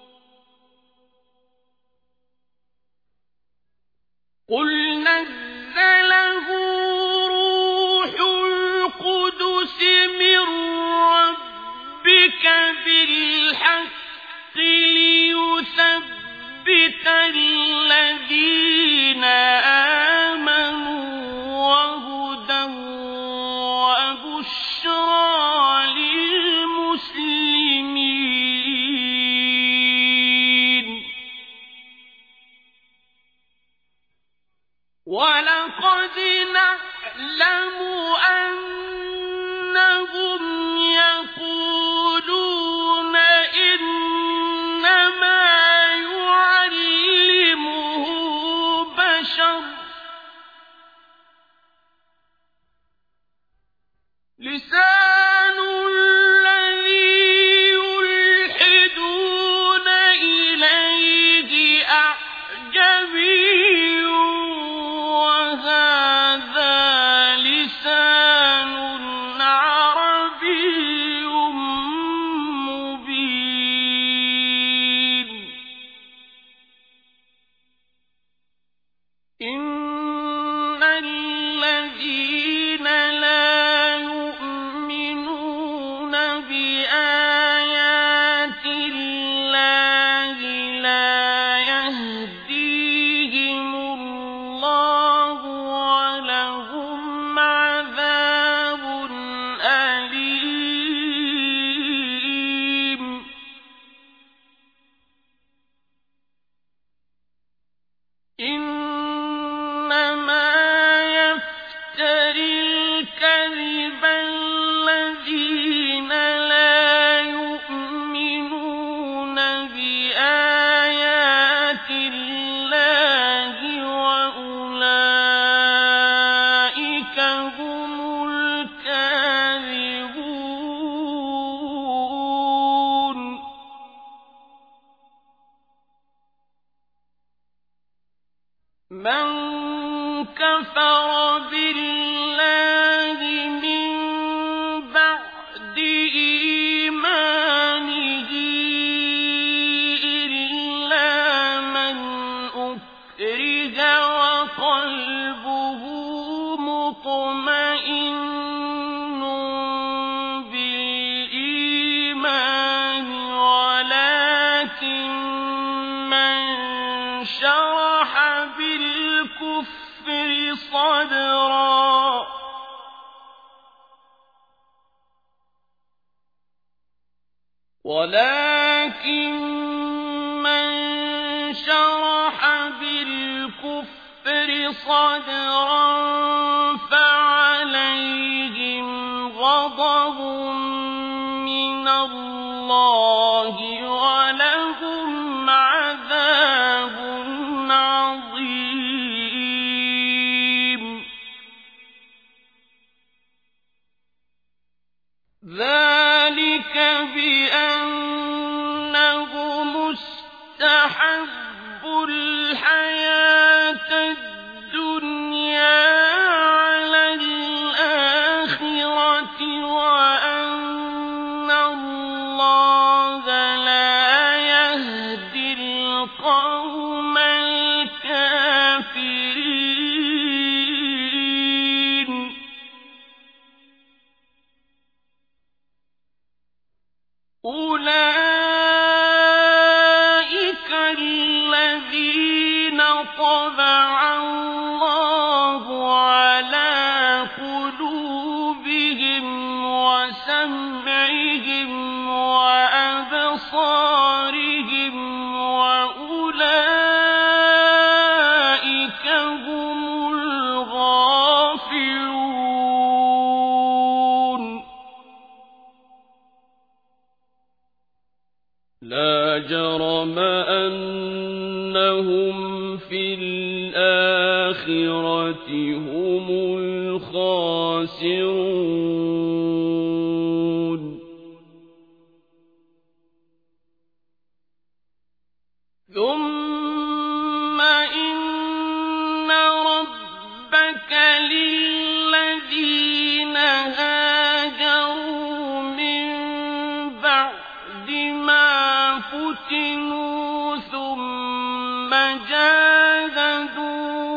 قُلْ نَزَّلَهُ رُوحُ الْقُدُسِ مِن رَّبِّكَ بِالْحَقِّ لِيُثَبِّتَ الَّذِينَ آمَنُوا وَهُدًى وَبُشْرَىٰ لِلْمُسْلِمِينَ وَلَقَدْ نَعْلَمُ أَنَّهُمْ يَقُولُونَ إِنَّمَا يُعَلِّمُهُ بَشَرٌ لِّسَانُ الَّذِي يُلْحِدُونَ إِلَيْهِ أَعْجَمِيٌّ وَهَٰذَا لِسَانٌ عَرَبِيٌّ كفر بالله من بعد إيمانه إلا من أكره وقلبه مطمئن بالإيمان ولكن من شرح بالكفر صدرا فعليهم غضب من الله ولهم عذاب عظيم ذلك بأنهم استحبوا الحياة الدنيا على الآخرة وأن الله لا يهدي القوم الكافرين أولئك الذين طبع الله على قلوبهم وسمعهم وأبصارهم وأولئك هم الغافلون لا جرم أنهم في الآخرة هم الخاسرون ثم إن ربك للذين هاجروا من بعد ما فتنوا ثم جاهدوا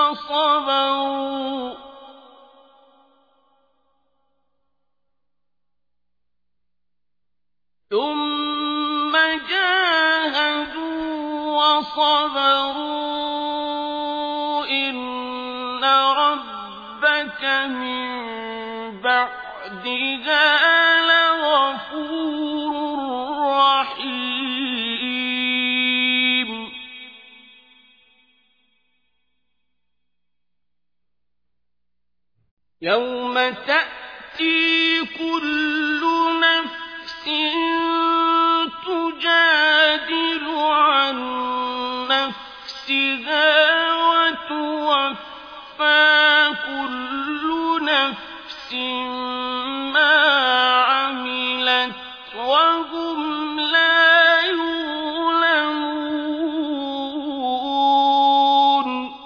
وصبروا إن ربك من بعدها لغفور رحيم يوم تأتي كل نفس تجادل عن نفسها وتوفى كل نفس ما عملت وهم لا يظلمون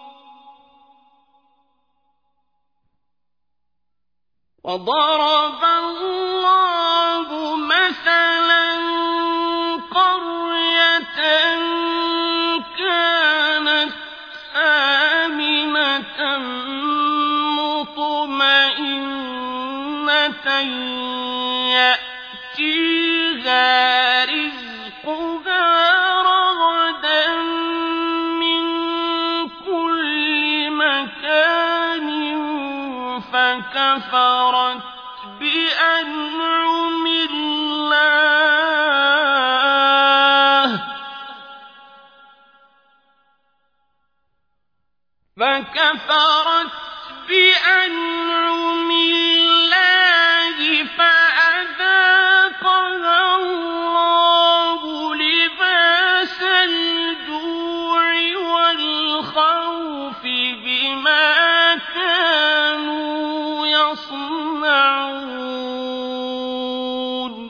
وضرب الله مثلا قرية كانت آمنة مطمئنة يأتيها رزقها رغدا من كل مكان فكفرت بأنعم الله فأذاقها الله لباس الجوع والخوف بما كانوا يصنعون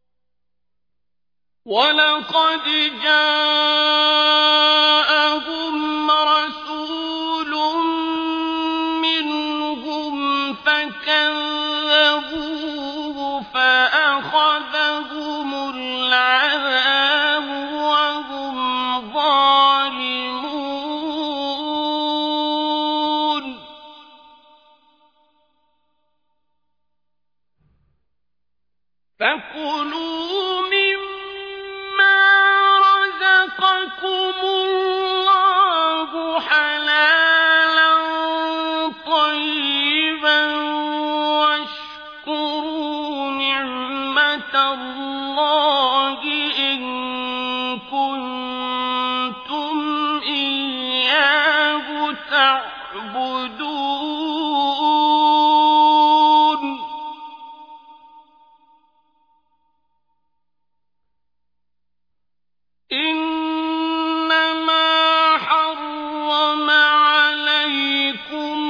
ولقد جاءهم فكلوا مما رزقكم الله حلالا طيبا واشكروا نعمة الله إن كنتم إياه تعبدون إنما حرم عليكم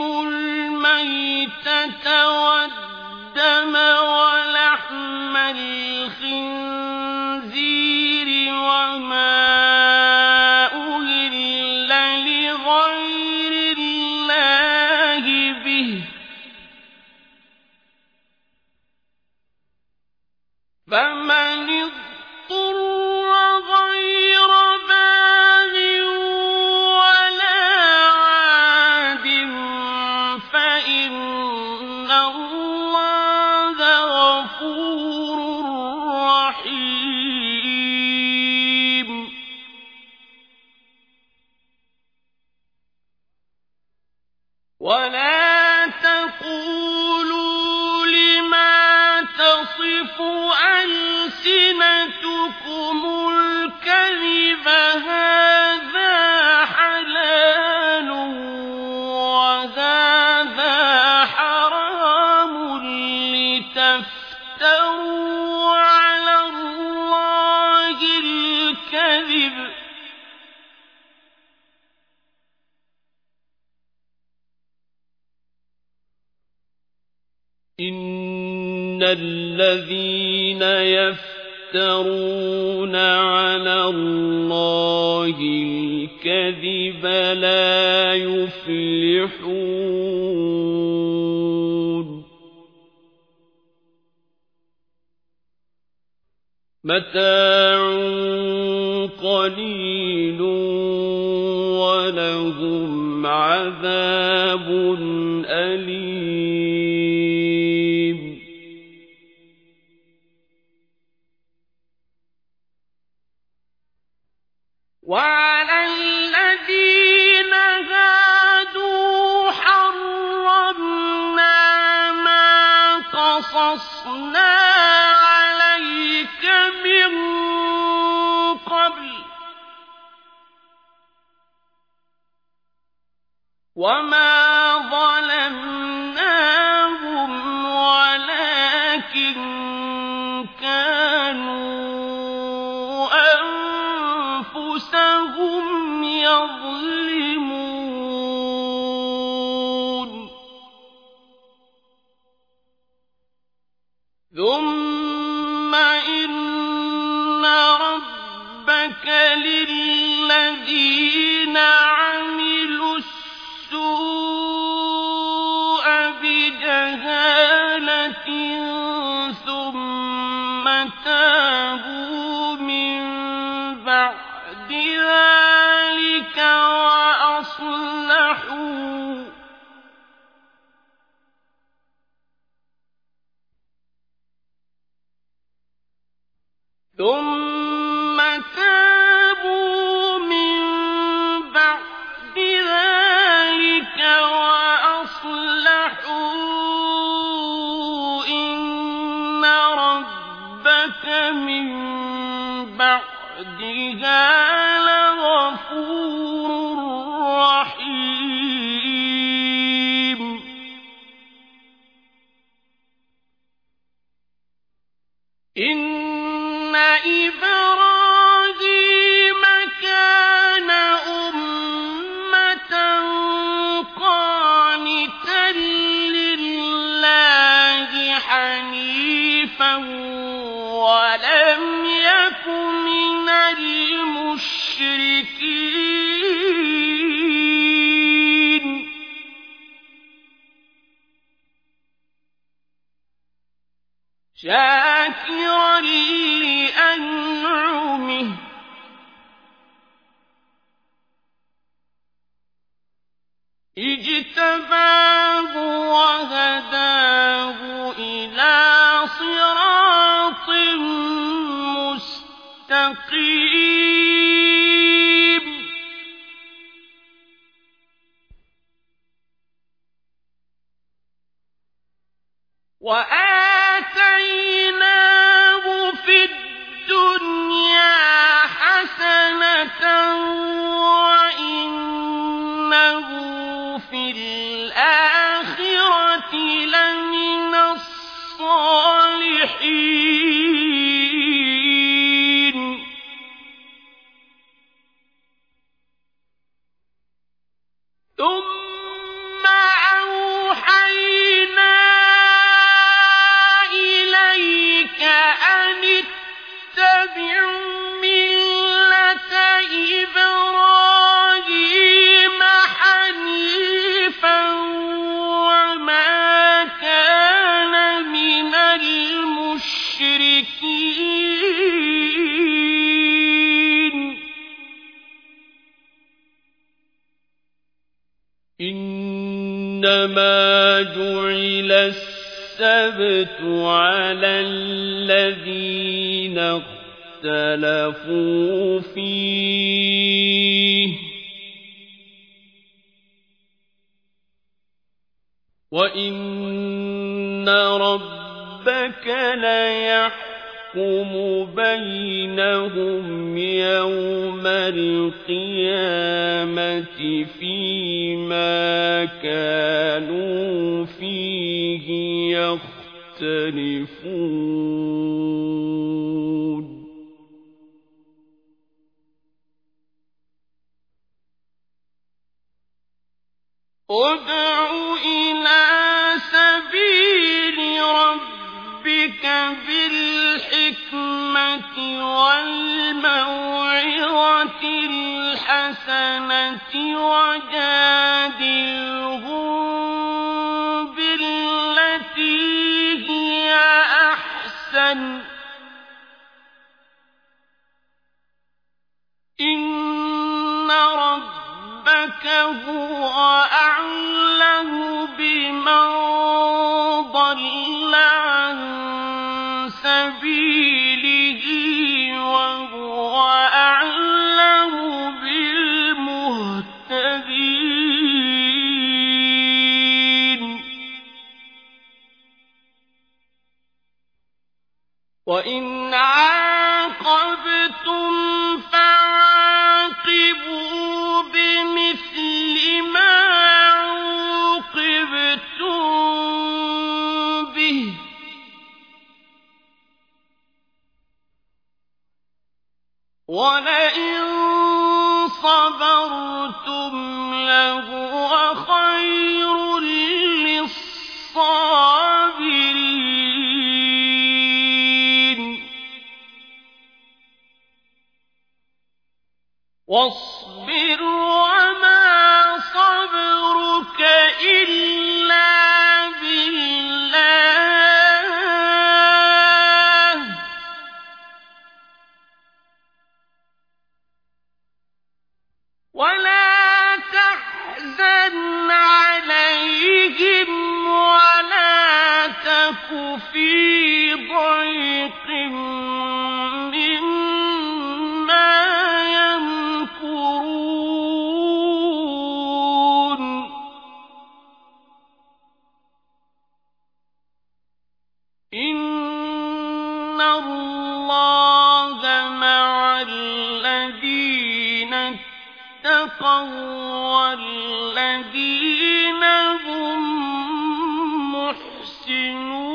الميتة والدم ولحم الخنزير وما أهل لغير الله به فمن اضطر غير باغ ولا عاد فإن الله غفور رحيم ولا تقولوا لما تصف ألسنتكم الكذب هذا حلال وهذا حرام لتفتروا على الله الكذب إن الذين يفترون على الله الكذب لا يفلحون متاع قليل ولهم عذاب أليم وعلى الذين هادوا حرمنا ما قصصنا عليك من قبل وما ظلمناهم ولكن كانوا أنفسهم يظلمون ثم إن ربك للذين عملوا السوء بجهالة ثم تابوا من بعد ذلك وأصلحوا إن ربك من بعدها لغفور رحيم إن إبراهيم كان أمة قانتا لله حنيفا ولم يك من المشركين شاكرا لأنعمه اجتباه وهداه إلى صراط مستقيم وآتيناه في الدنيا حسنة وإنه في الآخرة لمن الصالحين ثم أوحينا إليك أن اتبع ملة إبراهيم حنيفا وما كان من المشركين إنما جعل السبت على الذين اختلفوا فيه وإن ربك ليحكم بينهم يوم القيامة فيما كانوا فيه يختلفون ادع إلى سبيل ربك بالحكمة والموعظة الحسنة وجادلهم بالتي هي أحسن إن ربك هو أعلم بمن ضل عن سبيله وهو أعلم بالمهتدين وإن عاقبتم فعاقبوا بمثل ما عوقبتم به ولئن صبرتم لهو خير للصابرين واصبر وما صبرك إلا بالله ولا تحزن عليهم ولا تك في ضيق مما يمكرون إن الله مع الذين اتقوا والذين هم محسنون